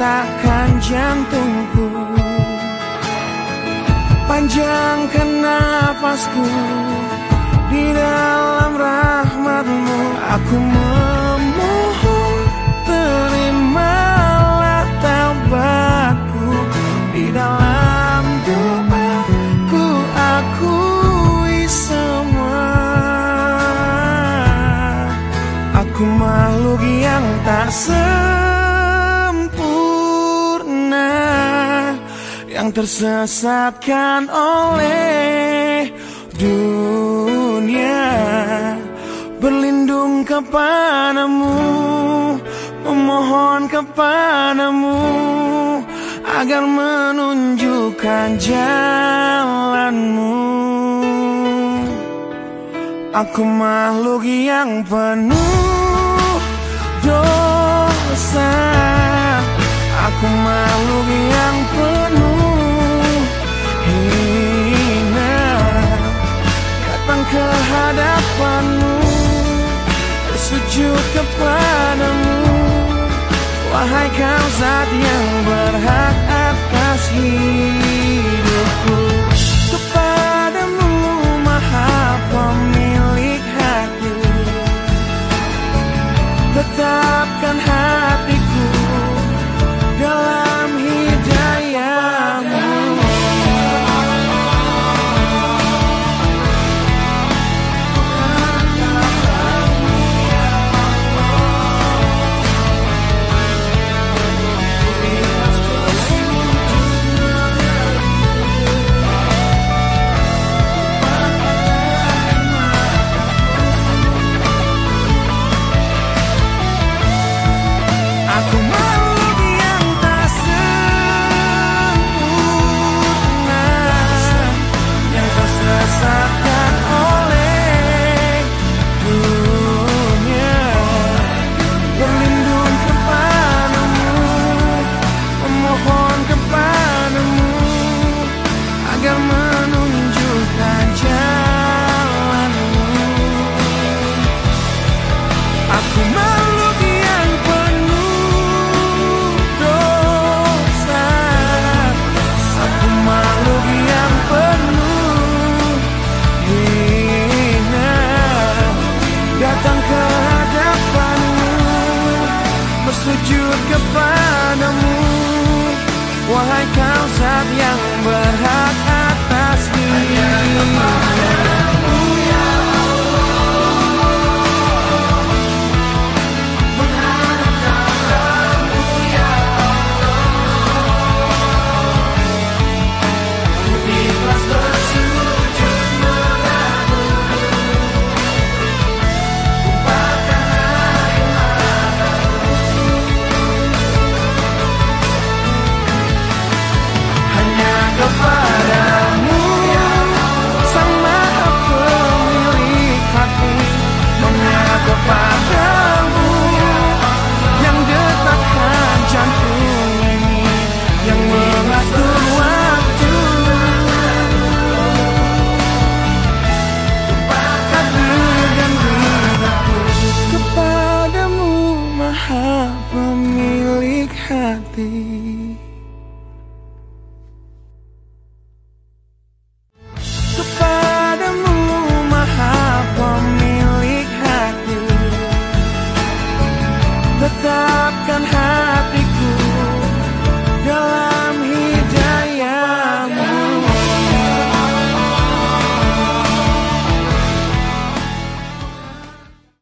rasakan jantungku, panjangkan nafasku di dalam rahmat-Mu. Aku memohon, terimalah taubatku. Di dalam doa ku akui semua, aku makhluk yang tak sempurna, yang tersesatkan oleh dunia. Berlindung kepadamu, memohon kepadamu agar menunjukkan jalan-Mu. Aku makhluk yang penuh dosa, aku makhluk yang penuh hina, datang ke hadapan-Mu, bersujud kepadamu. Wahai Kau Zat yang berhak atas hidupku. Kepadamu Maha Pemilik hati, tetapkan hatiku dalam hidayah-Mu. Aku makhluk yang tak sempurna, yang tersesatkan oleh dunia. Berlindung kepadamu, memohon kepadamu agar menunjukkan jalan-Mu. Aku makhluk yang penuh dosa, aku makhluk yang penuh hina, datang ke hadapan-Mu, bersujud kepadamu. Wahai Kau Zat yang berhak atas diri.